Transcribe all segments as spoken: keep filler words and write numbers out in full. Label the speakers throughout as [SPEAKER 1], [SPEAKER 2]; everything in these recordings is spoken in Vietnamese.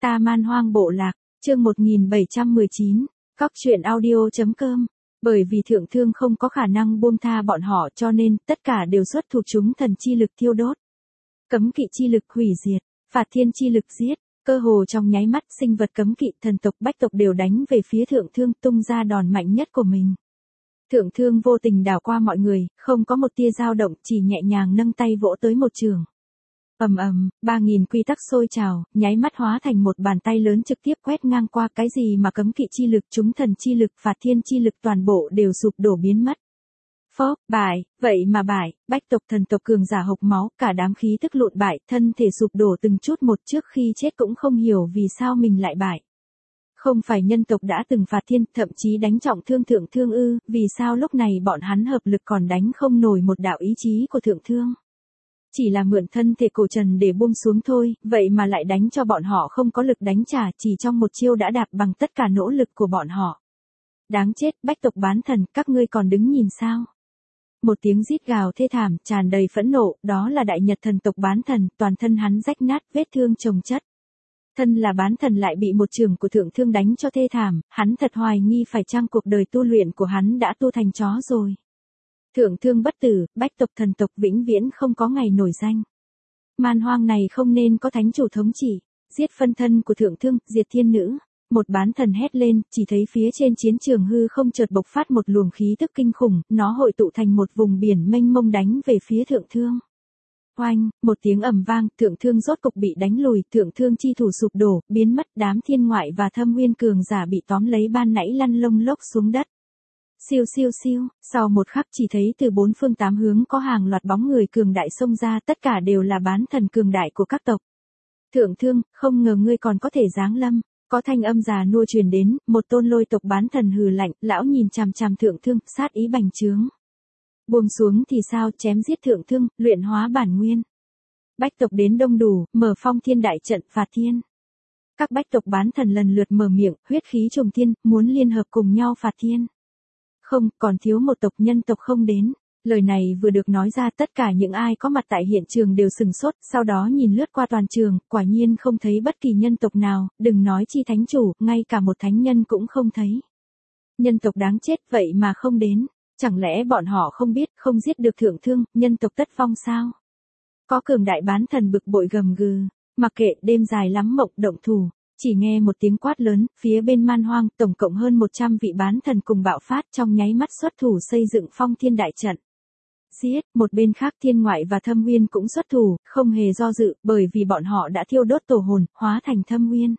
[SPEAKER 1] Ta Man Hoang Bộ Lạc, chương một nghìn bảy trăm mười chín, Cóc truyện audio chấm com. Bởi vì thượng thương không có khả năng buông tha bọn họ cho nên tất cả đều xuất thủ chúng thần chi lực thiêu đốt. Cấm kỵ chi lực hủy diệt, phạt thiên chi lực giết, cơ hồ trong nháy mắt sinh vật cấm kỵ thần tộc bách tộc đều đánh về phía thượng thương tung ra đòn mạnh nhất của mình. Thượng thương vô tình đảo qua mọi người, không có một tia dao động, chỉ nhẹ nhàng nâng tay vỗ tới một trường. Ầm ầm, ba nghìn quy tắc sôi trào, nháy mắt hóa thành một bàn tay lớn trực tiếp quét ngang qua, cái gì mà cấm kỵ chi lực, chúng thần chi lực, phạt thiên chi lực toàn bộ đều sụp đổ biến mất. Phốc, bại, vậy mà bại, bách tộc thần tộc cường giả hộc máu, cả đám khí tức lụn bại, thân thể sụp đổ từng chút một, trước khi chết cũng không hiểu vì sao mình lại bại. Không phải nhân tộc đã từng phạt thiên, thậm chí đánh trọng thương thượng thương ư, vì sao lúc này bọn hắn hợp lực còn đánh không nổi một đạo ý chí của thượng thương. Chỉ là mượn thân thể cổ trần để buông xuống thôi, vậy mà lại đánh cho bọn họ không có lực đánh trả, chỉ trong một chiêu đã đạp bằng tất cả nỗ lực của bọn họ. Đáng chết, bách tộc bán thần, các ngươi còn đứng nhìn sao? Một tiếng rít gào thê thảm, tràn đầy phẫn nộ, đó là đại nhật thần tộc bán thần, toàn thân hắn rách nát, vết thương chồng chất. Thân là bán thần lại bị một trường của thượng thương đánh cho thê thảm, hắn thật hoài nghi phải chăng cuộc đời tu luyện của hắn đã tu thành chó rồi. Thượng thương bất tử, bách tộc thần tộc vĩnh viễn không có ngày nổi danh. Man hoang này không nên có thánh chủ thống trị, giết phân thân của thượng thương, diệt thiên nữ. Một bán thần hét lên, chỉ thấy phía trên chiến trường hư không chợt bộc phát một luồng khí tức kinh khủng, nó hội tụ thành một vùng biển mênh mông đánh về phía thượng thương. Oanh, một tiếng ầm vang, thượng thương rốt cục bị đánh lùi, thượng thương chi thủ sụp đổ, biến mất, đám thiên ngoại và thâm nguyên cường giả bị tóm lấy ban nãy lăn lông lốc xuống đất. Siêu siêu siêu, sau một khắc chỉ thấy từ bốn phương tám hướng có hàng loạt bóng người cường đại xông ra, tất cả đều là bán thần cường đại của các tộc. Thượng thương, không ngờ ngươi còn có thể giáng lâm, có thanh âm già nua truyền đến, một tôn lôi tộc bán thần hừ lạnh, lão nhìn chằm chằm thượng thương, sát ý bành trướng. Buông xuống thì sao, chém giết thượng thương, luyện hóa bản nguyên. Bách tộc đến đông đủ, mở phong thiên đại trận, phạt thiên. Các bách tộc bán thần lần lượt mở miệng, huyết khí trùng thiên, muốn liên hợp cùng nhau phạt thiên. Không, còn thiếu một tộc, nhân tộc không đến. Lời này vừa được nói ra, tất cả những ai có mặt tại hiện trường đều sừng sốt, sau đó nhìn lướt qua toàn trường, quả nhiên không thấy bất kỳ nhân tộc nào, đừng nói chi thánh chủ, ngay cả một thánh nhân cũng không thấy. Nhân tộc đáng chết vậy mà không đến, chẳng lẽ bọn họ không biết, không giết được thượng thương, nhân tộc tất vong sao? Có cường đại bán thần bực bội gầm gừ, mặc kệ, đêm dài lắm mộng, động thủ. Chỉ nghe một tiếng quát lớn, phía bên man hoang, tổng cộng hơn một trăm vị bán thần cùng bạo phát, trong nháy mắt xuất thủ xây dựng phong thiên đại trận. Giết, một bên khác thiên ngoại và thâm nguyên cũng xuất thủ, không hề do dự, bởi vì bọn họ đã thiêu đốt tổ hồn, hóa thành thâm nguyên.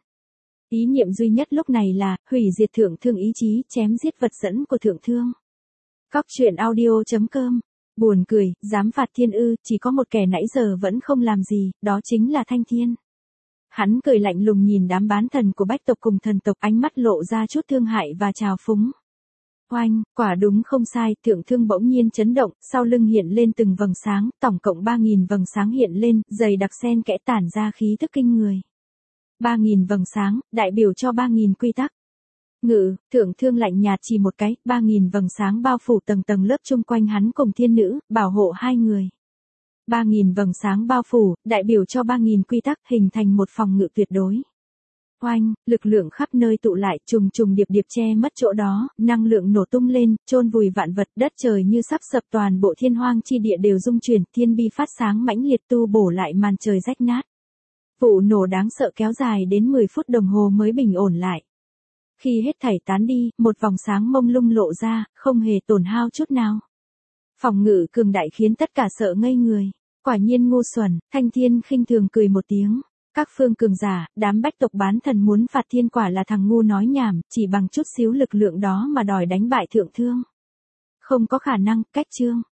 [SPEAKER 1] Ý niệm duy nhất lúc này là, hủy diệt thượng thương ý chí, chém giết vật dẫn của thượng thương. Cóc truyện audio chấm com. Buồn cười, dám phạt thiên ư, chỉ có một kẻ nãy giờ vẫn không làm gì, đó chính là Thanh Thiên. Hắn cười lạnh lùng nhìn đám bán thần của bách tộc cùng thần tộc, ánh mắt lộ ra chút thương hại và trào phúng. Oanh, quả đúng không sai, thượng thương bỗng nhiên chấn động, sau lưng hiện lên từng vầng sáng, tổng cộng ba nghìn vầng sáng hiện lên, dày đặc xen kẽ tản ra khí tức kinh người. ba nghìn vầng sáng, đại biểu cho ba nghìn quy tắc. Ngự, thượng thương lạnh nhạt chỉ một cái, ba nghìn vầng sáng bao phủ tầng tầng lớp chung quanh hắn cùng thiên nữ, bảo hộ hai người. ba nghìn vầng sáng bao phủ, đại biểu cho ba nghìn quy tắc, hình thành một phòng ngự tuyệt đối. Oanh, lực lượng khắp nơi tụ lại, trùng trùng điệp điệp che mất chỗ đó, năng lượng nổ tung lên, chôn vùi vạn vật, đất trời như sắp sập, toàn bộ thiên hoang chi địa đều rung chuyển, thiên bi phát sáng mãnh liệt tu bổ lại màn trời rách nát. Vụ nổ đáng sợ kéo dài đến mười phút đồng hồ mới bình ổn lại. Khi hết thảy tán đi, một vòng sáng mông lung lộ ra, không hề tổn hao chút nào. Phòng ngự cường đại khiến tất cả sợ ngây người. Quả nhiên ngu xuẩn, Thanh Thiên khinh thường cười một tiếng. Các phương cường giả, đám bách tộc bán thần muốn phạt thiên quả là thằng ngu nói nhảm, chỉ bằng chút xíu lực lượng đó mà đòi đánh bại thượng thương. Không có khả năng, cách chương.